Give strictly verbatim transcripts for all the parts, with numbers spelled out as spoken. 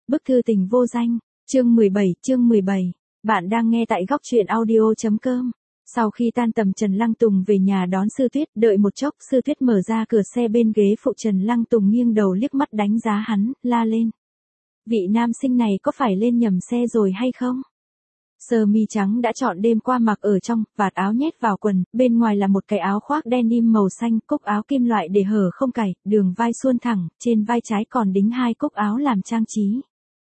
Bức thư tình vô danh, chương mười bảy, chương mười bảy. Bạn đang nghe tại góc truyện audio chấm com. Sau khi tan tầm Trần Lăng Tùng về nhà đón Sư Tuyết, đợi một chốc, Sư Tuyết mở ra cửa xe bên ghế phụ, Trần Lăng Tùng nghiêng đầu liếc mắt đánh giá hắn, la lên. Vị nam sinh này có phải lên nhầm xe rồi hay không? Sơ mi trắng đã chọn đêm qua mặc ở trong, vạt áo nhét vào quần, bên ngoài là một cái áo khoác denim màu xanh, cúc áo kim loại để hở không cài, đường vai suôn thẳng, trên vai trái còn đính hai cúc áo làm trang trí.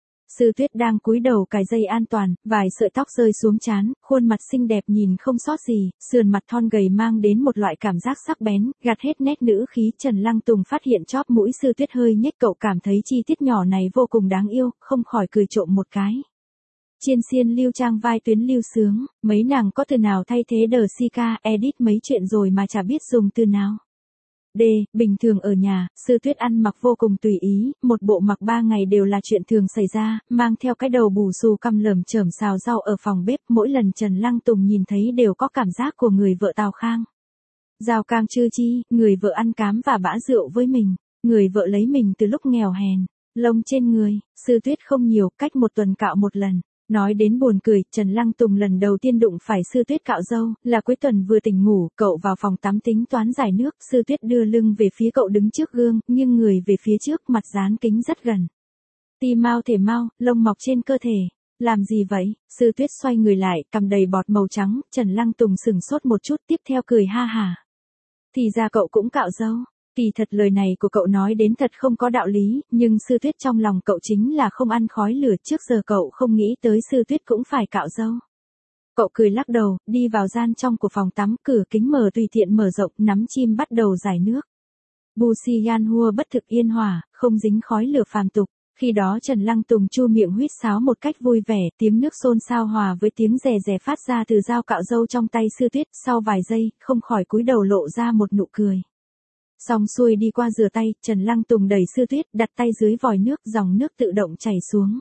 Sư Tuyết đang cúi đầu cài dây an toàn, vài sợi tóc rơi xuống trán, khuôn mặt xinh đẹp nhìn không sót gì, sườn mặt thon gầy mang đến một loại cảm giác sắc bén, gạt hết nét nữ khí. Trần Lăng Tùng phát hiện chóp mũi Sư Tuyết hơi nhếch, cậu cảm thấy chi tiết nhỏ này vô cùng đáng yêu, không khỏi cười trộm một cái. Chiên xiên lưu trang vai tuyến lưu sướng, mấy nàng có từ nào thay thế đờ si ca, edit mấy chuyện rồi mà chả biết dùng từ nào. D. Bình thường ở nhà, Sư Tuyết ăn mặc vô cùng tùy ý, một bộ mặc ba ngày đều là chuyện thường xảy ra, mang theo cái đầu bù xù căm lởm chởm xào rau ở phòng bếp, mỗi lần Trần Lăng Tùng nhìn thấy đều có cảm giác của người vợ Tào Khang. Rau cam chư chi, người vợ ăn cám và bã rượu với mình, người vợ lấy mình từ lúc nghèo hèn, lông trên người, Sư Tuyết không nhiều, cách một tuần cạo một lần. Nói đến buồn cười, Trần Lăng Tùng lần đầu tiên đụng phải Sư Tuyết cạo râu, là cuối tuần vừa tỉnh ngủ, cậu vào phòng tắm tính toán giải nước, Sư Tuyết đưa lưng về phía cậu đứng trước gương, nghiêng người về phía trước, mặt dán kính rất gần. Ti mau thể mau, lông mọc trên cơ thể. Làm gì vậy? Sư Tuyết xoay người lại, cằm đầy bọt màu trắng, Trần Lăng Tùng sừng sốt một chút, tiếp theo cười ha hả. Thì ra cậu cũng cạo râu. Kỳ thật lời này của cậu nói đến thật không có đạo lý, nhưng Sư Tuyết trong lòng cậu chính là không ăn khói lửa, trước giờ cậu không nghĩ tới Sư Tuyết cũng phải cạo râu. Cậu cười lắc đầu, đi vào gian trong của phòng tắm, cửa kính mở tùy tiện mở rộng, nắm chim bắt đầu rải nước. Busi Yan Hua bất thực yên hòa, không dính khói lửa phàm tục. Khi đó Trần Lăng Tùng chu miệng huýt sáo một cách vui vẻ, tiếng nước xôn xao hòa với tiếng rè rè phát ra từ dao cạo râu trong tay Sư Tuyết, sau vài giây, không khỏi cúi đầu lộ ra một nụ cười. Xong xuôi đi qua rửa tay, Trần Lăng Tùng đẩy Sư Tuyết, đặt tay dưới vòi nước, dòng nước tự động chảy xuống.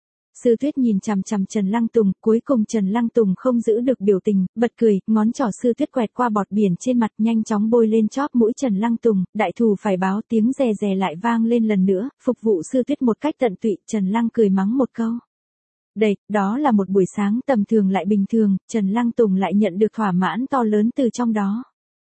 Sư Tuyết nhìn chằm chằm Trần Lăng Tùng, cuối cùng Trần Lăng Tùng không giữ được biểu tình, bật cười, ngón trỏ Sư Tuyết quẹt qua bọt biển trên mặt, nhanh chóng bôi lên chóp mũi Trần Lăng Tùng, đại thù phải báo, tiếng rè rè lại vang lên lần nữa, phục vụ Sư Tuyết một cách tận tụy. Trần Lăng cười mắng một câu. Đây, đó là một buổi sáng tầm thường lại bình thường, Trần Lăng Tùng lại nhận được thỏa mãn to lớn từ trong đó.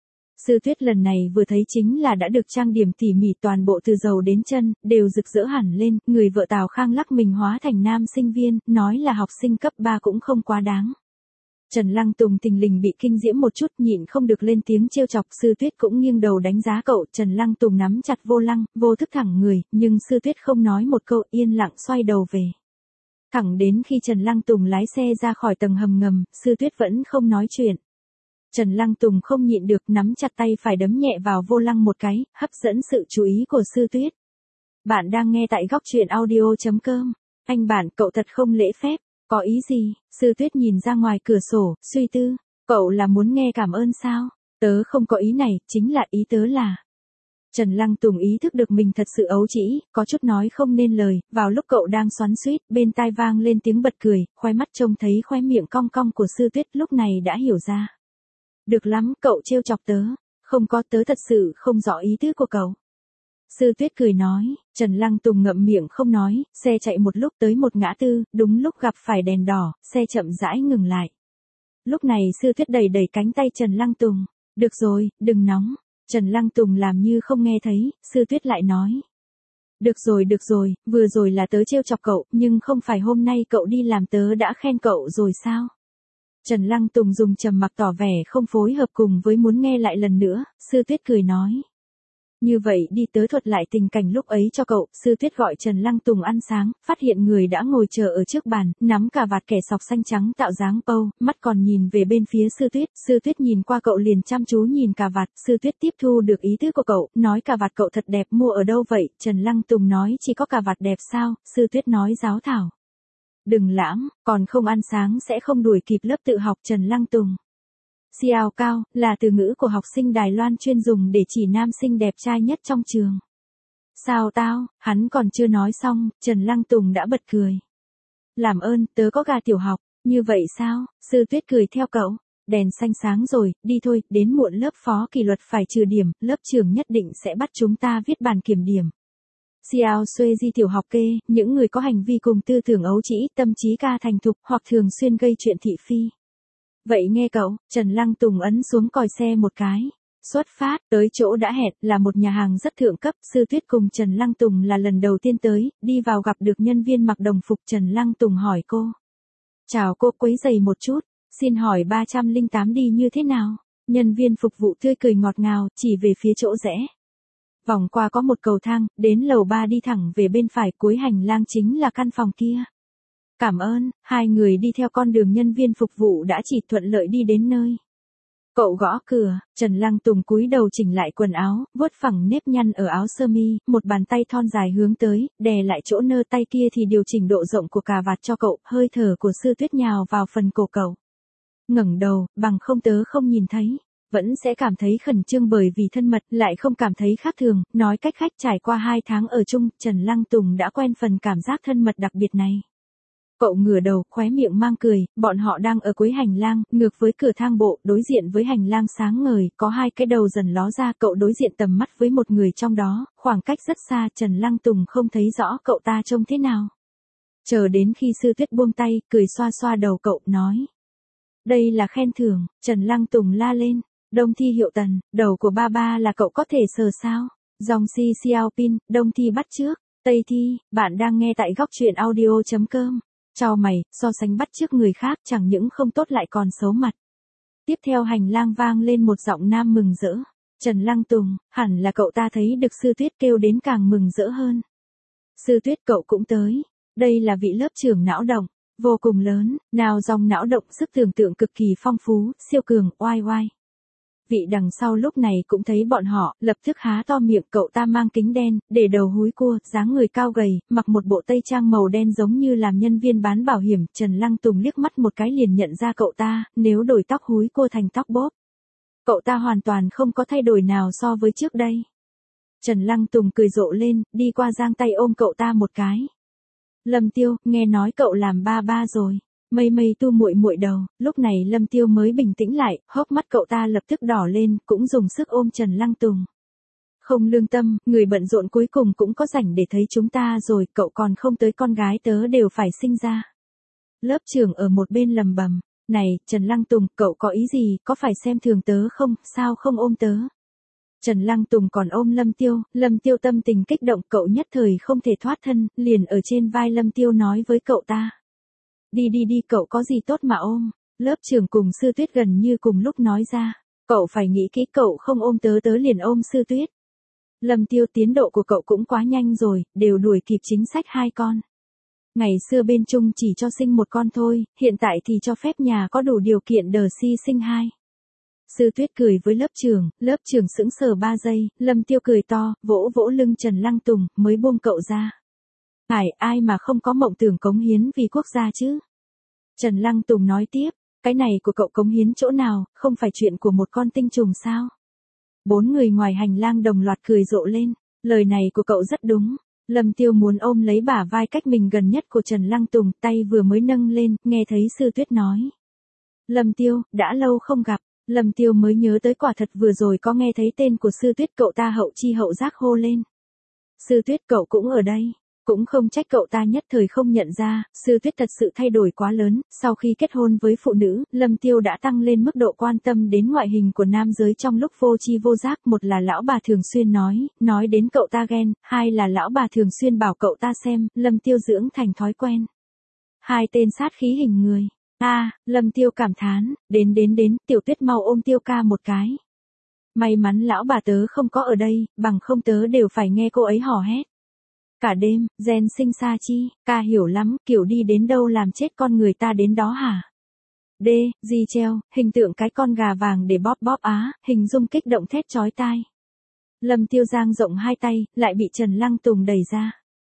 Sư Tuyết lần này vừa thấy chính là đã được trang điểm tỉ mỉ, toàn bộ từ đầu đến chân, đều rực rỡ hẳn lên, người vợ Tào Khang lắc mình hóa thành nam sinh viên, nói là học sinh cấp ba cũng không quá đáng. Trần Lăng Tùng tình lình bị kinh diễm một chút, nhịn không được lên tiếng trêu chọc. Sư Tuyết cũng nghiêng đầu đánh giá cậu, Trần Lăng Tùng nắm chặt vô lăng, vô thức thẳng người, nhưng Sư Tuyết không nói một câu, yên lặng xoay đầu về. Thẳng đến khi Trần Lăng Tùng lái xe ra khỏi tầng hầm ngầm, Sư Tuyết vẫn không nói chuyện. Trần Lăng Tùng không nhịn được, nắm chặt tay phải đấm nhẹ vào vô lăng một cái, hấp dẫn sự chú ý của Sư Tuyết. Bạn đang nghe tại góc truyện audio chấm com. Anh bạn, cậu thật không lễ phép, có ý gì? Sư Tuyết nhìn ra ngoài cửa sổ, suy tư, cậu là muốn nghe cảm ơn sao? Tớ không có ý này, chính là ý tớ là... Trần Lăng Tùng ý thức được mình thật sự ấu trĩ, có chút nói không nên lời, vào lúc cậu đang xoắn xuýt, bên tai vang lên tiếng bật cười, khoe mắt trông thấy khoe miệng cong cong của Sư Tuyết, lúc này đã hiểu ra. Được lắm, cậu trêu chọc tớ. Không có, tớ thật sự không rõ ý tứ của cậu. Sư Tuyết cười nói. Trần Lăng Tùng ngậm miệng không nói, xe chạy một lúc tới một ngã tư, đúng lúc gặp phải đèn đỏ, xe chậm rãi ngừng lại. Lúc này Sư Tuyết đẩy đẩy cánh tay Trần Lăng Tùng. Được rồi, đừng nóng. Trần Lăng Tùng làm như không nghe thấy, Sư Tuyết lại nói. Được rồi được rồi, vừa rồi là tớ trêu chọc cậu, nhưng không phải hôm nay cậu đi làm tớ đã khen cậu rồi sao? Trần Lăng Tùng dùng trầm mặc tỏ vẻ không phối hợp cùng với muốn nghe lại lần nữa, Sư Tuyết cười nói. Như vậy đi, tớ thuật lại tình cảnh lúc ấy cho cậu. Sư Tuyết gọi Trần Lăng Tùng ăn sáng, phát hiện người đã ngồi chờ ở trước bàn, nắm cà vạt kẻ sọc xanh trắng tạo dáng pâu, mắt còn nhìn về bên phía Sư Tuyết. Sư Tuyết nhìn qua cậu liền chăm chú nhìn cà vạt, Sư Tuyết tiếp thu được ý tứ của cậu, nói cà vạt cậu thật đẹp, mua ở đâu vậy? Trần Lăng Tùng nói chỉ có cà vạt đẹp sao? Sư Tuyết nói giáo thảo. Đừng lãng, còn không ăn sáng sẽ không đuổi kịp lớp tự học. Trần Lăng Tùng. Xiao cao, là từ ngữ của học sinh Đài Loan chuyên dùng để chỉ nam sinh đẹp trai nhất trong trường. Sao tao, hắn còn chưa nói xong, Trần Lăng Tùng đã bật cười. Làm ơn, tớ có gà tiểu học, như vậy sao? Sư Tuyết cười theo cậu. Đèn xanh sáng rồi, đi thôi, đến muộn lớp phó kỷ luật phải trừ điểm, lớp trưởng nhất định sẽ bắt chúng ta viết bàn kiểm điểm. Xiao Xuê Di tiểu học kê, những người có hành vi cùng tư tưởng ấu trĩ, tâm trí ca thành thục hoặc thường xuyên gây chuyện thị phi. Vậy nghe cậu, Trần Lăng Tùng ấn xuống còi xe một cái. Xuất phát, tới chỗ đã hẹn, là một nhà hàng rất thượng cấp, Sư Tuyết cùng Trần Lăng Tùng là lần đầu tiên tới, đi vào gặp được nhân viên mặc đồng phục. Trần Lăng Tùng hỏi cô. Chào cô, quấy rầy một chút, xin hỏi ba trăm lẻ tám đi như thế nào? Nhân viên phục vụ tươi cười ngọt ngào, chỉ về phía chỗ rẽ. Vòng qua có một cầu thang, đến lầu ba đi thẳng về bên phải, cuối hành lang chính là căn phòng kia. Cảm ơn, hai người đi theo con đường nhân viên phục vụ đã chỉ thuận lợi đi đến nơi. Cậu gõ cửa, Trần Lăng Tùng cúi đầu chỉnh lại quần áo, vuốt phẳng nếp nhăn ở áo sơ mi, một bàn tay thon dài hướng tới, đè lại chỗ nơ tay kia thì điều chỉnh độ rộng của cà vạt cho cậu, hơi thở của Sư Tuyết nhào vào phần cổ cậu. Ngẩng đầu, bằng không tớ không nhìn thấy, vẫn sẽ cảm thấy khẩn trương bởi vì thân mật, lại không cảm thấy khác thường, nói cách khác trải qua hai tháng ở chung, Trần Lăng Tùng đã quen phần cảm giác thân mật đặc biệt này. Cậu ngửa đầu, khóe miệng mang cười, bọn họ đang ở cuối hành lang, ngược với cửa thang bộ, đối diện với hành lang sáng ngời, có hai cái đầu dần ló ra, cậu đối diện tầm mắt với một người trong đó, khoảng cách rất xa, Trần Lăng Tùng không thấy rõ cậu ta trông thế nào. Chờ đến khi Sư Tuyết buông tay, cười xoa xoa đầu cậu, nói. Đây là khen thưởng, Trần Lăng Tùng la lên, Đông Thi hiệu tần, đầu của ba ba là cậu có thể sờ sao? Dòng si xiao pin, Đông Thi bắt trước, Tây Thi, bạn đang nghe tại góc truyện audio chấm com. Chào mày, so sánh bắt chước người khác chẳng những không tốt lại còn xấu mặt. Tiếp theo hành lang vang lên một giọng nam mừng rỡ. Trần Lăng Tùng, hẳn là cậu ta thấy được Sư Tuyết kêu đến càng mừng rỡ hơn. Sư Tuyết cậu cũng tới. Đây là vị lớp trưởng não động, vô cùng lớn, nào dòng não động sức tưởng tượng cực kỳ phong phú, siêu cường, oai oai. Vị đằng sau lúc này cũng thấy bọn họ, lập tức há to miệng. Cậu ta mang kính đen, để đầu húi cua, dáng người cao gầy, mặc một bộ tây trang màu đen giống như làm nhân viên bán bảo hiểm. Trần Lăng Tùng liếc mắt một cái liền nhận ra cậu ta, nếu đổi tóc húi cua thành tóc bóp. Cậu ta hoàn toàn không có thay đổi nào so với trước đây. Trần Lăng Tùng cười rộ lên, đi qua giang tay ôm cậu ta một cái. Lâm Tiêu, nghe nói cậu làm ba ba rồi. Mây mây tu muội muội đầu, lúc này Lâm Tiêu mới bình tĩnh lại, hốc mắt cậu ta lập tức đỏ lên, cũng dùng sức ôm Trần Lăng Tùng. Không lương tâm, người bận rộn cuối cùng cũng có rảnh để thấy chúng ta rồi, cậu còn không tới, con gái tớ đều phải sinh ra. Lớp trưởng ở một bên lầm bầm, này, Trần Lăng Tùng, cậu có ý gì, có phải xem thường tớ không, sao không ôm tớ? Trần Lăng Tùng còn ôm Lâm Tiêu, Lâm Tiêu tâm tình kích động, cậu nhất thời không thể thoát thân, liền ở trên vai Lâm Tiêu nói với cậu ta. Đi đi đi, cậu có gì tốt mà ôm. Lớp trưởng cùng Sư Tuyết gần như cùng lúc nói ra. Cậu phải nghĩ kỹ, cậu không ôm tớ tớ liền ôm Sư Tuyết. Lâm Tiêu, tiến độ của cậu cũng quá nhanh rồi, đều đuổi kịp chính sách hai con. Ngày xưa bên Trung chỉ cho sinh một con thôi, hiện tại thì cho phép nhà có đủ điều kiện đờ si sinh hai. Sư Tuyết cười với lớp trưởng, lớp trưởng sững sờ ba giây, Lâm Tiêu cười to, vỗ vỗ lưng Trần Lăng Tùng, mới buông cậu ra. Phải, ai mà không có mộng tưởng cống hiến vì quốc gia chứ? Trần Lăng Tùng nói tiếp, cái này của cậu cống hiến chỗ nào, không phải chuyện của một con tinh trùng sao? Bốn người ngoài hành lang đồng loạt cười rộ lên, lời này của cậu rất đúng. Lâm Tiêu muốn ôm lấy bả vai cách mình gần nhất của Trần Lăng Tùng, tay vừa mới nâng lên, nghe thấy Sư Tuyết nói. Lâm Tiêu, đã lâu không gặp, Lâm Tiêu mới nhớ tới quả thật vừa rồi có nghe thấy tên của Sư Tuyết, cậu ta hậu chi hậu giác hô lên. Sư Tuyết cậu cũng ở đây. Cũng không trách cậu ta nhất thời không nhận ra, Sư Tuyết thật sự thay đổi quá lớn, sau khi kết hôn với phụ nữ, Lâm Tiêu đã tăng lên mức độ quan tâm đến ngoại hình của nam giới trong lúc vô tri vô giác, một là lão bà thường xuyên nói, nói đến cậu ta ghen, hai là lão bà thường xuyên bảo cậu ta xem, Lâm Tiêu dưỡng thành thói quen. Hai tên sát khí hình người. A, à, Lâm Tiêu cảm thán, đến đến đến, Tiểu Tuyết mau ôm Tiêu ca một cái. May mắn lão bà tớ không có ở đây, bằng không tớ đều phải nghe cô ấy hò hét. Cả đêm, gen sinh xa chi, ca hiểu lắm, kiểu đi đến đâu làm chết con người ta đến đó hả? D, di treo, hình tượng cái con gà vàng để bóp bóp á, hình dung kích động thét chói tai. Lâm Tiêu giang rộng hai tay, lại bị Trần Lăng Tùng đẩy ra.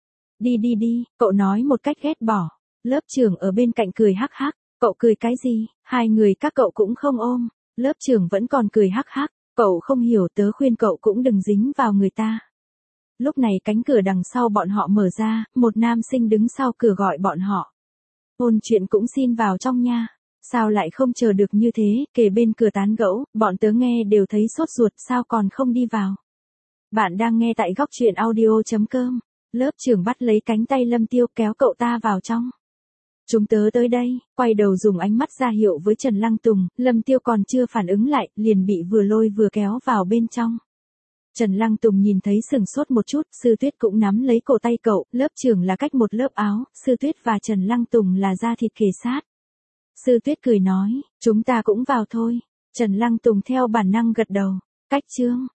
Đi đi đi, cậu nói một cách ghét bỏ. Lớp trưởng ở bên cạnh cười hắc hắc, cậu cười cái gì, hai người các cậu cũng không ôm. Lớp trưởng vẫn còn cười hắc hắc, cậu không hiểu, tớ khuyên cậu cũng đừng dính vào người ta. Lúc này cánh cửa đằng sau bọn họ mở ra, một nam sinh đứng sau cửa gọi bọn họ. Ôn chuyện cũng xin vào trong nha. Sao lại không chờ được như thế, kề bên cửa tán gẫu, bọn tớ nghe đều thấy sốt ruột, sao còn không đi vào. Bạn đang nghe tại góc truyện audio chấm com. Lớp trưởng bắt lấy cánh tay Lâm Tiêu kéo cậu ta vào trong. Chúng tớ tới đây, quay đầu dùng ánh mắt ra hiệu với Trần Lăng Tùng, Lâm Tiêu còn chưa phản ứng lại, liền bị vừa lôi vừa kéo vào bên trong. Trần Lăng Tùng nhìn thấy sừng sốt một chút, Sư Tuyết cũng nắm lấy cổ tay cậu, lớp trưởng là cách một lớp áo, Sư Tuyết và Trần Lăng Tùng là da thịt kề sát. Sư Tuyết cười nói, chúng ta cũng vào thôi. Trần Lăng Tùng theo bản năng gật đầu. Cách chương